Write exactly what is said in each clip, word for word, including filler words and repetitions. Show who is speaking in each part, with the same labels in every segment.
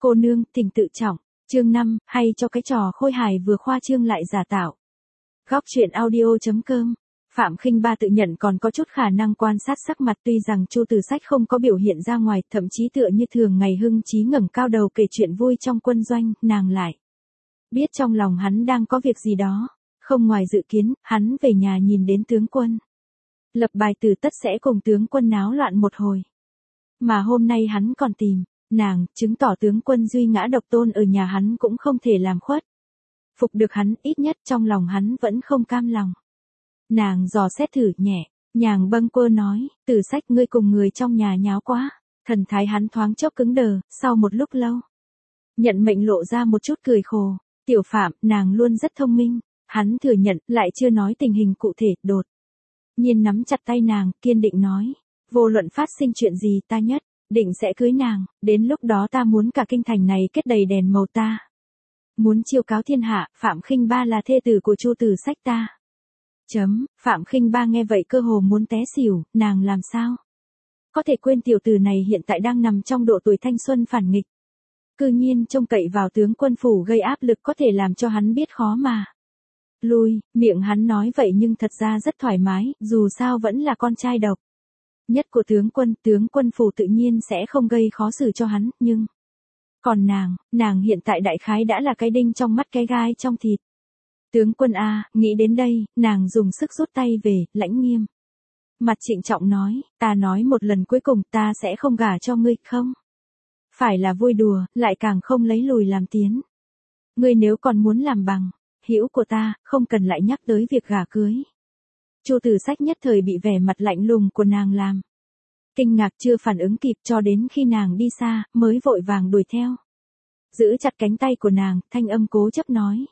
Speaker 1: Cô nương, thỉnh tự trọng. Chương năm, hay cho cái trò khôi hài vừa khoa trương lại giả tạo. Góc truyện audio.com. Phạm Khinh Ba tự nhận còn có chút khả năng quan sát sắc mặt, tuy rằng Chu Từ Sách không có biểu hiện ra ngoài, thậm chí tựa như thường ngày hưng trí ngẩng cao đầu kể chuyện vui trong quân doanh, nàng lại biết trong lòng hắn đang có việc gì đó. Không ngoài dự kiến, hắn về nhà nhìn đến tướng quân. Lập bài tử tất sẽ cùng tướng quân náo loạn một hồi. Mà hôm nay hắn còn tìm nàng, chứng tỏ tướng quân duy ngã độc tôn ở nhà hắn cũng không thể làm khuất. Phục được hắn, ít nhất trong lòng hắn vẫn không cam lòng. Nàng dò xét thử nhẹ, nhàng bâng quơ nói, Từ Sách, ngươi cùng người trong nhà nháo quá. Thần thái hắn thoáng chốc cứng đờ, sau một lúc lâu. Nhận mệnh lộ ra một chút cười khổ. Tiểu Phạm, nàng luôn rất thông minh. Hắn thừa nhận, lại chưa nói tình hình cụ thể, đột nhiên nắm chặt tay nàng, kiên định nói. Vô luận phát sinh chuyện gì ta nhất định sẽ cưới nàng, đến lúc đó ta muốn cả kinh thành này kết đầy đèn màu ta. Muốn chiêu cáo thiên hạ, Phạm Khinh Ba là thê tử của Chu Từ Sách ta. Chấm, Phạm Khinh Ba nghe vậy cơ hồ muốn té xỉu, nàng làm sao có thể quên tiểu tử này hiện tại đang nằm trong độ tuổi thanh xuân phản nghịch. Cư nhiên trông cậy vào tướng quân phủ gây áp lực có thể làm cho hắn biết khó mà lui, miệng hắn nói vậy nhưng thật ra rất thoải mái, dù sao vẫn là con trai độc nhất của tướng quân, tướng quân phủ tự nhiên sẽ không gây khó xử cho hắn, nhưng còn nàng, nàng hiện tại đại khái đã là cái đinh trong mắt cái gai trong thịt. Tướng quân a, nghĩ đến đây, nàng dùng sức rút tay về, lãnh nghiêm mặt trịnh trọng nói, ta nói một lần cuối cùng, ta sẽ không gả cho ngươi, không phải là vui đùa, lại càng không lấy lùi làm tiến. Ngươi nếu còn muốn làm bằng hữu của ta, không cần lại nhắc tới việc gả cưới. Chu Từ Sách nhất thời bị vẻ mặt lạnh lùng của nàng làm kinh ngạc, chưa phản ứng kịp, cho đến khi nàng đi xa, mới vội vàng đuổi theo. Giữ chặt cánh tay của nàng, thanh âm cố chấp nói.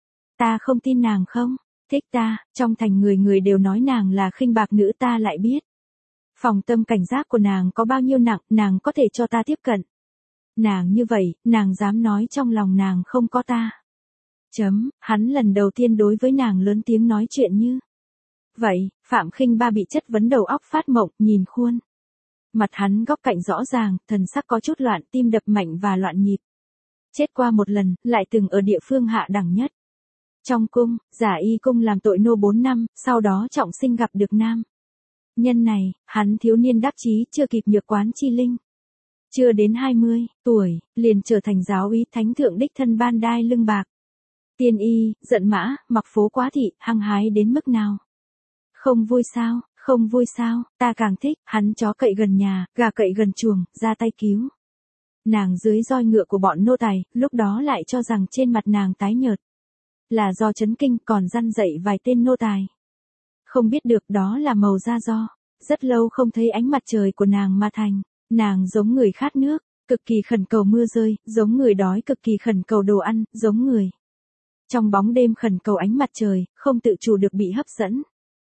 Speaker 1: Ta không tin nàng không thích ta, trong thành người người đều nói nàng là khinh bạc nữ, ta lại biết phòng tâm cảnh giác của nàng có bao nhiêu nặng, nàng có thể cho ta tiếp cận nàng như vậy, nàng dám nói trong lòng nàng không có ta. Chấm, hắn lần đầu tiên đối với nàng lớn tiếng nói chuyện như vậy. Phạm Khinh Ba bị chất vấn đầu óc phát mộng, nhìn khuôn mặt hắn góc cạnh rõ ràng, thần sắc có chút loạn, tim đập mạnh và loạn nhịp. Chết qua một lần, lại từng ở địa phương hạ đẳng nhất trong cung, giả y cung làm tội nô bốn năm, sau đó trọng sinh gặp được nam nhân này, hắn thiếu niên đắc chí, chưa kịp nhược quán chi linh. Chưa đến hai mươi tuổi, liền trở thành giáo úy, thánh thượng đích thân ban đai lưng bạc. Tiên y, giận mã, mặc phố quá thị, hăng hái đến mức nào? Không vui sao, không vui sao, ta càng thích, hắn chó cậy gần nhà, gà cậy gần chuồng, ra tay cứu nàng dưới roi ngựa của bọn nô tài, lúc đó lại cho rằng trên mặt nàng tái nhợt là do chấn kinh, còn răn dậy vài tên nô tài. Không biết được đó là màu da do rất lâu không thấy ánh mặt trời của nàng mà thành. Nàng giống người khát nước, cực kỳ khẩn cầu mưa rơi, giống người đói cực kỳ khẩn cầu đồ ăn, giống người trong bóng đêm khẩn cầu ánh mặt trời, không tự chủ được bị hấp dẫn.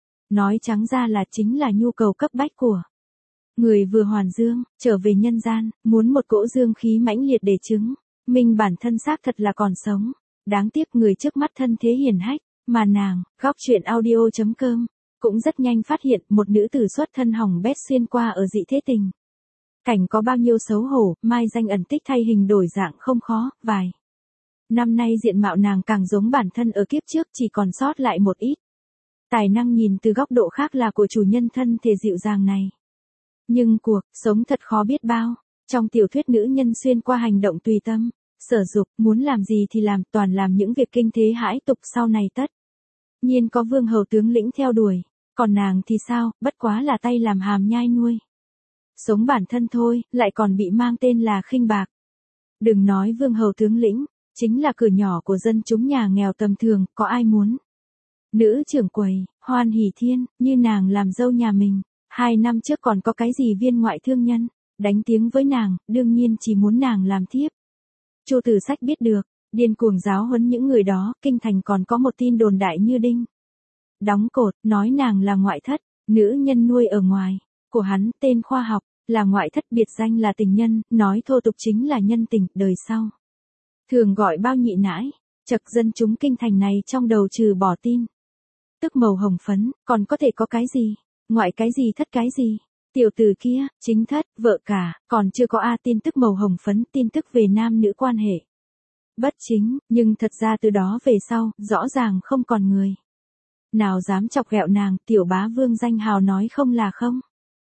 Speaker 1: Nói trắng ra là chính là nhu cầu cấp bách của người vừa hoàn dương, trở về nhân gian, muốn một cỗ dương khí mãnh liệt để chứng minh bản thân xác thật là còn sống. Đáng tiếc người trước mắt thân thế hiển hách, mà nàng, góc truyện audio.com, cũng rất nhanh phát hiện một nữ tử xuất thân hỏng bét xuyên qua ở dị thế tình. Cảnh có bao nhiêu xấu hổ, mai danh ẩn tích thay hình đổi dạng không khó, vài năm nay diện mạo nàng càng giống bản thân ở kiếp trước, chỉ còn sót lại một ít tài năng nhìn từ góc độ khác là của chủ nhân thân thể dịu dàng này. Nhưng cuộc sống thật khó biết bao. Trong tiểu thuyết nữ nhân xuyên qua hành động tùy tâm sở dục, muốn làm gì thì làm, toàn làm những việc kinh thế hãi tục, sau này tất nhiên có vương hầu tướng lĩnh theo đuổi. Còn nàng thì sao, bất quá là tay làm hàm nhai nuôi sống bản thân thôi, lại còn bị mang tên là khinh bạc. Đừng nói vương hầu tướng lĩnh, chính là cửa nhỏ của dân chúng nhà nghèo tầm thường, có ai muốn nữ trưởng quầy Hoan Hỷ Thiên như nàng làm dâu nhà mình. Hai năm trước còn có cái gì viên ngoại thương nhân đánh tiếng với nàng, đương nhiên chỉ muốn nàng làm thiếp. Chu Từ Sách biết được, điên cuồng giáo huấn những người đó. Kinh thành còn có một tin đồn đại như đinh đóng cột, nói nàng là ngoại thất, nữ nhân nuôi ở ngoài của hắn, tên khoa học là ngoại thất, biệt danh là tình nhân, nói thô tục chính là nhân tình, đời sau thường gọi bao nhị nãi. Chật, dân chúng kinh thành này trong đầu trừ bỏ tin tức màu hồng phấn, còn có thể có cái gì? Ngoại cái gì thất cái gì? Tiểu tử kia, chính thất, vợ cả, còn chưa có A tin tức màu hồng phấn, tin tức về nam nữ quan hệ. Bất chính, nhưng thật ra từ đó về sau, rõ ràng không còn người nào dám chọc ghẹo nàng, tiểu bá vương danh hào nói không là không.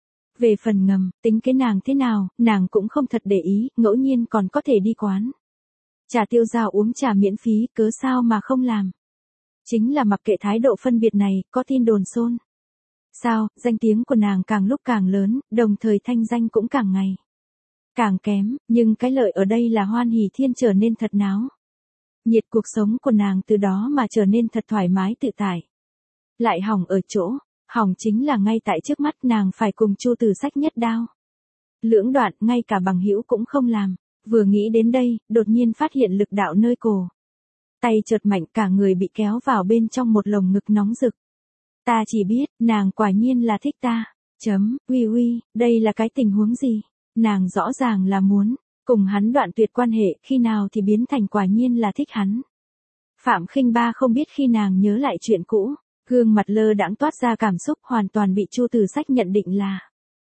Speaker 1: Về phần ngầm, tính cái nàng thế nào, nàng cũng không thật để ý, ngẫu nhiên còn có thể đi quán trà tiêu dao uống trà miễn phí, cớ sao mà không làm. Chính là mặc kệ thái độ phân biệt này, có tin đồn xôn sao, danh tiếng của nàng càng lúc càng lớn, đồng thời thanh danh cũng càng ngày càng kém, nhưng cái lợi ở đây là Hoan Hỷ Thiên trở nên thật náo nhiệt, cuộc sống của nàng từ đó mà trở nên thật thoải mái tự tại. Lại hỏng ở chỗ, hỏng chính là ngay tại trước mắt nàng phải cùng Chu Tử Sách nhất đao lưỡng đoạn, ngay cả bằng hữu cũng không làm. Vừa nghĩ đến đây, đột nhiên phát hiện lực đạo nơi cổ tay chợt mạnh, cả người bị kéo vào bên trong một lồng ngực nóng rực. Ta chỉ biết, nàng quả nhiên là thích ta. Chấm, uy uy, đây là cái tình huống gì? Nàng rõ ràng là muốn cùng hắn đoạn tuyệt quan hệ, khi nào thì biến thành quả nhiên là thích hắn. Phạm Khinh Ba không biết khi nàng nhớ lại chuyện cũ, gương mặt lơ đãng toát ra cảm xúc, hoàn toàn bị Chu Tử Sách nhận định là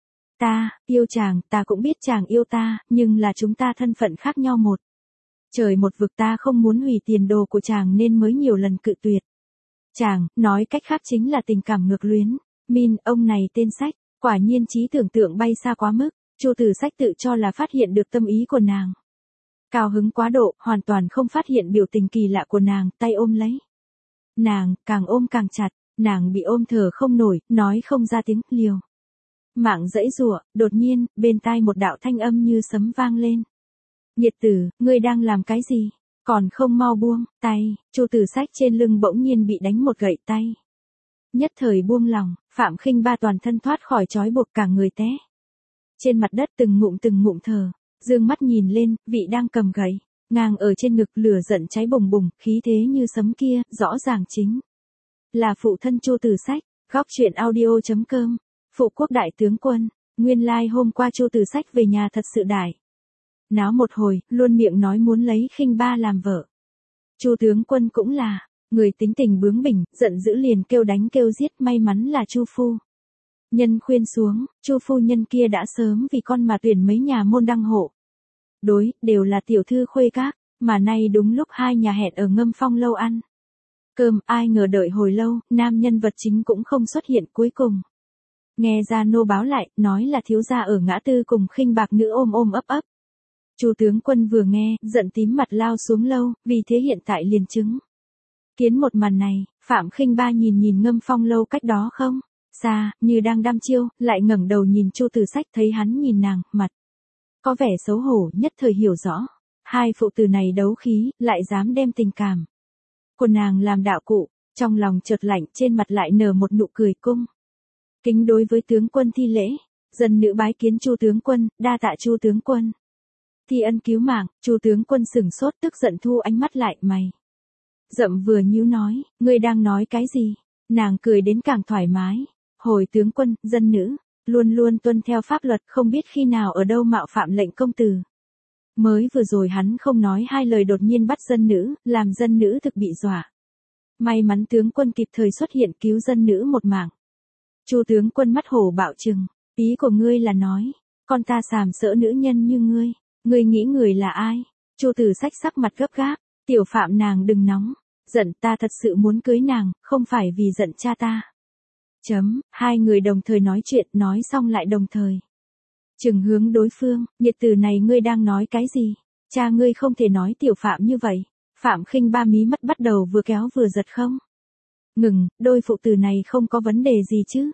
Speaker 1: ta yêu chàng, ta cũng biết chàng yêu ta, nhưng là chúng ta thân phận khác nhau một trời một vực, ta không muốn hủy tiền đồ của chàng nên mới nhiều lần cự tuyệt chàng, nói cách khác chính là tình cảm ngược luyến. Min, ông này tên Sách, quả nhiên trí tưởng tượng bay xa quá mức. Chu Tử Sách tự cho là phát hiện được tâm ý của nàng, cao hứng quá độ, hoàn toàn không phát hiện biểu tình kỳ lạ của nàng, tay ôm lấy nàng, càng ôm càng chặt, nàng bị ôm thở không nổi, nói không ra tiếng, liều mạng dãy giụa. Đột nhiên, bên tai một đạo thanh âm như sấm vang lên. Nhiệt tử, ngươi đang làm cái gì? Còn không mau buông tay. Chu Tử Sách trên lưng bỗng nhiên bị đánh một gậy tay. Nhất thời buông lòng, Phạm Khinh Ba toàn thân thoát khỏi trói buộc, cả người té trên mặt đất, từng ngụm từng ngụm thở, dương mắt nhìn lên, vị đang cầm gậy ngang ở trên ngực, lửa giận cháy bùng bùng, khí thế như sấm kia, rõ ràng chính là phụ thân Chu Tử Sách. Góc truyện audio chấm com. Phụ quốc đại tướng quân, nguyên lai like hôm qua Chu Tử Sách về nhà thật sự đại náo một hồi, luôn miệng nói muốn lấy Khinh Ba làm vợ. Chu tướng quân cũng là người tính tình bướng bỉnh, giận dữ liền kêu đánh kêu giết, may mắn là Chu phu nhân khuyên xuống, Chu phu nhân kia đã sớm vì con mà tuyển mấy nhà môn đăng hộ đối, đều là tiểu thư khuê các, mà nay đúng lúc hai nhà hẹn ở Ngâm Phong lâu ăn cơm, ai ngờ đợi hồi lâu, nam nhân vật chính cũng không xuất hiện, cuối cùng nghe gia nô báo lại, nói là thiếu gia ở ngã tư cùng Khinh Bạc nữ ôm ôm ấp ấp. Chu tướng quân vừa nghe, giận tím mặt lao xuống lâu, vì thế hiện tại liền chứng kiến một màn này. Phạm Khinh Ba nhìn nhìn Ngâm Phong lâu cách đó không xa, như đang đăm chiêu, lại ngẩng đầu nhìn Chu Tử Sách, thấy hắn nhìn nàng, mặt có vẻ xấu hổ, nhất thời hiểu rõ, hai phụ tử này đấu khí, lại dám đem tình cảm của nàng làm đạo cụ, trong lòng chợt lạnh, trên mặt lại nở một nụ cười cung kính đối với tướng quân thi lễ. Dân nữ bái kiến Chu tướng quân, đa tạ Chu tướng quân thi ân cứu mạng. Chu tướng quân sửng sốt, tức giận thu ánh mắt lại, mày rậm vừa nhíu nói, ngươi đang nói cái gì? Nàng cười đến càng thoải mái. Hồi tướng quân, dân nữ luôn luôn tuân theo pháp luật, không biết khi nào ở đâu mạo phạm lệnh công tử. Mới vừa rồi hắn không nói hai lời đột nhiên bắt dân nữ, làm dân nữ thực bị dọa. May mắn tướng quân kịp thời xuất hiện cứu dân nữ một mạng. Chu tướng quân mắt hổ bạo trừng, ý của ngươi là nói, con ta sàm sỡ nữ nhân như ngươi, ngươi nghĩ người là ai? Chu Tử Sách sắc mặt gấp gáp, tiểu Phạm nàng đừng nóng, giận, ta thật sự muốn cưới nàng, không phải vì giận cha ta. Chấm, hai người đồng thời nói chuyện, nói xong lại đồng thời chừng hướng đối phương, nhiệt từ này ngươi đang nói cái gì? Cha ngươi không thể nói tiểu Phạm như vậy. Phạm Khinh Ba mí mắt bắt đầu vừa kéo vừa giật không ngừng, đôi phụ tử này không có vấn đề gì chứ?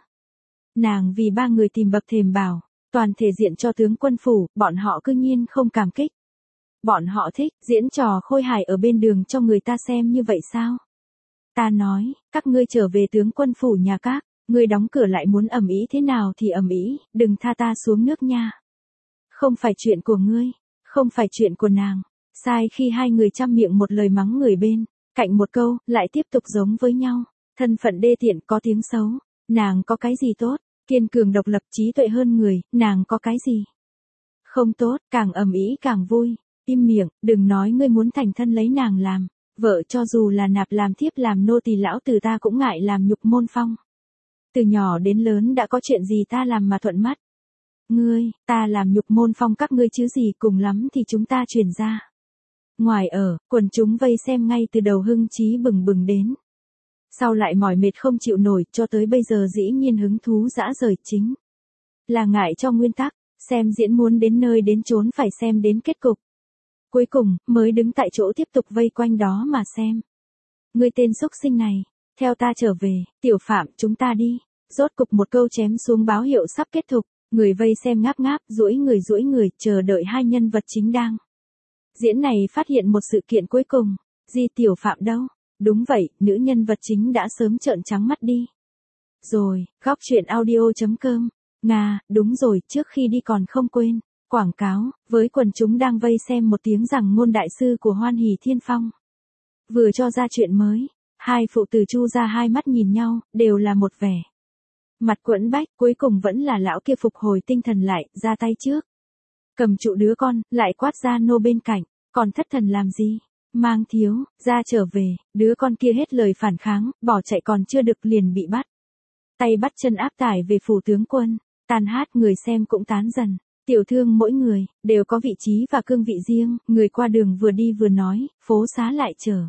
Speaker 1: Nàng vì ba người tìm bậc thềm bảo, toàn thể diện cho tướng quân phủ, bọn họ cư nhiên không cảm kích. Bọn họ thích diễn trò khôi hài ở bên đường cho người ta xem như vậy sao? Ta nói, các ngươi trở về tướng quân phủ nhà các, ngươi đóng cửa lại muốn ầm ĩ thế nào thì ầm ĩ, đừng tha ta xuống nước nha. Không phải chuyện của ngươi, không phải chuyện của nàng. Sai khi hai người trăm miệng một lời mắng người bên cạnh một câu, lại tiếp tục giống với nhau. Thân phận đê tiện, có tiếng xấu, nàng có cái gì tốt? Kiên cường độc lập, trí tuệ hơn người, nàng có cái gì không tốt? Càng ầm ĩ càng vui. Im miệng, đừng nói ngươi muốn thành thân lấy nàng làm vợ, cho dù là nạp làm thiếp làm nô tỳ lão tử ta cũng ngại làm nhục môn phong. Từ nhỏ đến lớn đã có chuyện gì ta làm mà thuận mắt? Ngươi, ta làm nhục môn phong các ngươi chứ gì, cùng lắm thì chúng ta truyền ra. Ngoài ở, quần chúng vây xem ngay từ đầu hưng chí bừng bừng đến. Sau lại mỏi mệt không chịu nổi, cho tới bây giờ dĩ nhiên hứng thú dã rời, chính là ngại cho nguyên tắc, xem diễn muốn đến nơi đến chốn phải xem đến kết cục. Cuối cùng, mới đứng tại chỗ tiếp tục vây quanh đó mà xem. Ngươi tên xúc sinh này, theo ta trở về, Tiểu Phạm, chúng ta đi. Rốt cục một câu chém xuống báo hiệu sắp kết thúc, người vây xem ngáp ngáp, duỗi người duỗi người, chờ đợi hai nhân vật chính đang diễn này phát hiện một sự kiện cuối cùng. Di Tiểu Phạm đâu? Đúng vậy, nữ nhân vật chính đã sớm trợn trắng mắt đi. Rồi, góc truyện audio chấm com. Nga, đúng rồi, trước khi đi còn không quên quảng cáo với quần chúng đang vây xem một tiếng rằng ngôn đại sư của Hoan Hỷ Thiên Phong vừa cho ra chuyện mới. Hai phụ tử Chu ra hai mắt nhìn nhau, đều là một vẻ mặt quẫn bách, cuối cùng vẫn là lão kia phục hồi tinh thần lại, ra tay trước. Cầm trụ đứa con, lại quát ra nô bên cạnh, còn thất thần làm gì? Mang thiếu, ra trở về, đứa con kia hết lời phản kháng, bỏ chạy còn chưa được liền bị bắt. Tay bắt chân áp tải về phủ tướng quân, tàn hát người xem cũng tán dần. Tiểu thương mỗi người, đều có vị trí và cương vị riêng, người qua đường vừa đi vừa nói, phố xá lại trở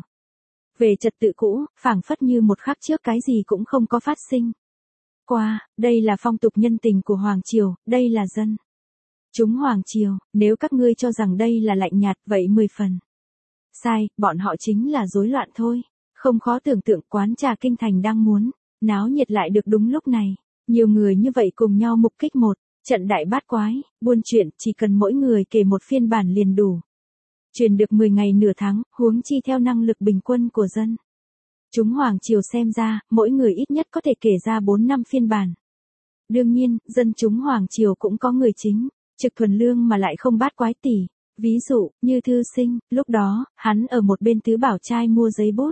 Speaker 1: về trật tự cũ, phảng phất như một khắc trước cái gì cũng không có phát sinh qua. Đây là phong tục nhân tình của Hoàng Triều, đây là dân chúng Hoàng Triều, nếu các ngươi cho rằng đây là lạnh nhạt, vậy mười phần sai, bọn họ chính là rối loạn thôi. Không khó tưởng tượng quán trà kinh thành đang muốn náo nhiệt lại được đúng lúc này. Nhiều người như vậy cùng nhau mục kích một trận đại bát quái, buôn chuyện, chỉ cần mỗi người kể một phiên bản liền đủ truyền được mười ngày nửa tháng, huống chi theo năng lực bình quân của dân chúng Hoàng Triều xem ra, mỗi người ít nhất có thể kể ra bốn năm phiên bản. Đương nhiên, dân chúng Hoàng Triều cũng có người chính trực thuần lương mà lại không bát quái tỉ. Ví dụ, như Thư Sinh, lúc đó, hắn ở một bên tứ bảo trai mua giấy bút.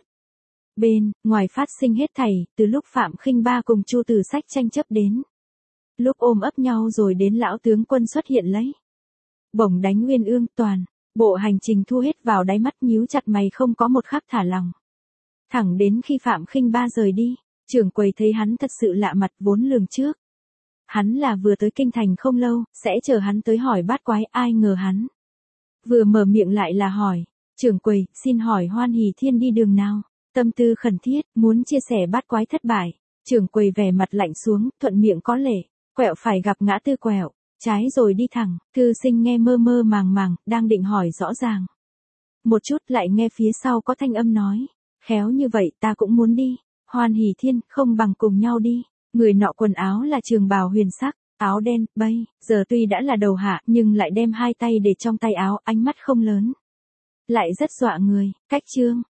Speaker 1: Bên, ngoài phát sinh hết thảy, từ lúc Phạm Khinh Ba cùng Chu Tử Sách tranh chấp đến lúc ôm ấp nhau rồi đến lão tướng quân xuất hiện lấy bổng đánh Uyên Ương, toàn bộ hành trình thu hết vào đáy mắt, nhíu chặt mày không có một khắc thả lỏng. Thẳng đến khi Phạm Khinh Ba rời đi, trưởng quầy thấy hắn thật sự lạ mặt, vốn lường trước hắn là vừa tới kinh thành không lâu, sẽ chờ hắn tới hỏi bát quái, ai ngờ hắn vừa mở miệng lại là hỏi, trưởng quầy, xin hỏi Hoan Hỷ Thiên đi đường nào? Tâm tư khẩn thiết, muốn chia sẻ bát quái thất bại. Trưởng quầy vẻ mặt lạnh xuống, thuận miệng có lệ, quẹo phải gặp ngã tư quẹo, trái rồi đi thẳng. Thư Sinh nghe mơ mơ màng màng, đang định hỏi rõ ràng một chút, lại nghe phía sau có thanh âm nói, khéo như vậy ta cũng muốn đi. Hoan Hỷ Thiên, không bằng cùng nhau đi. Người nọ quần áo là trường bào huyền sắc, áo đen, bây giờ tuy đã là đầu hạ, nhưng lại đem hai tay để trong tay áo, ánh mắt không lớn, lại rất dọa người. Cách chương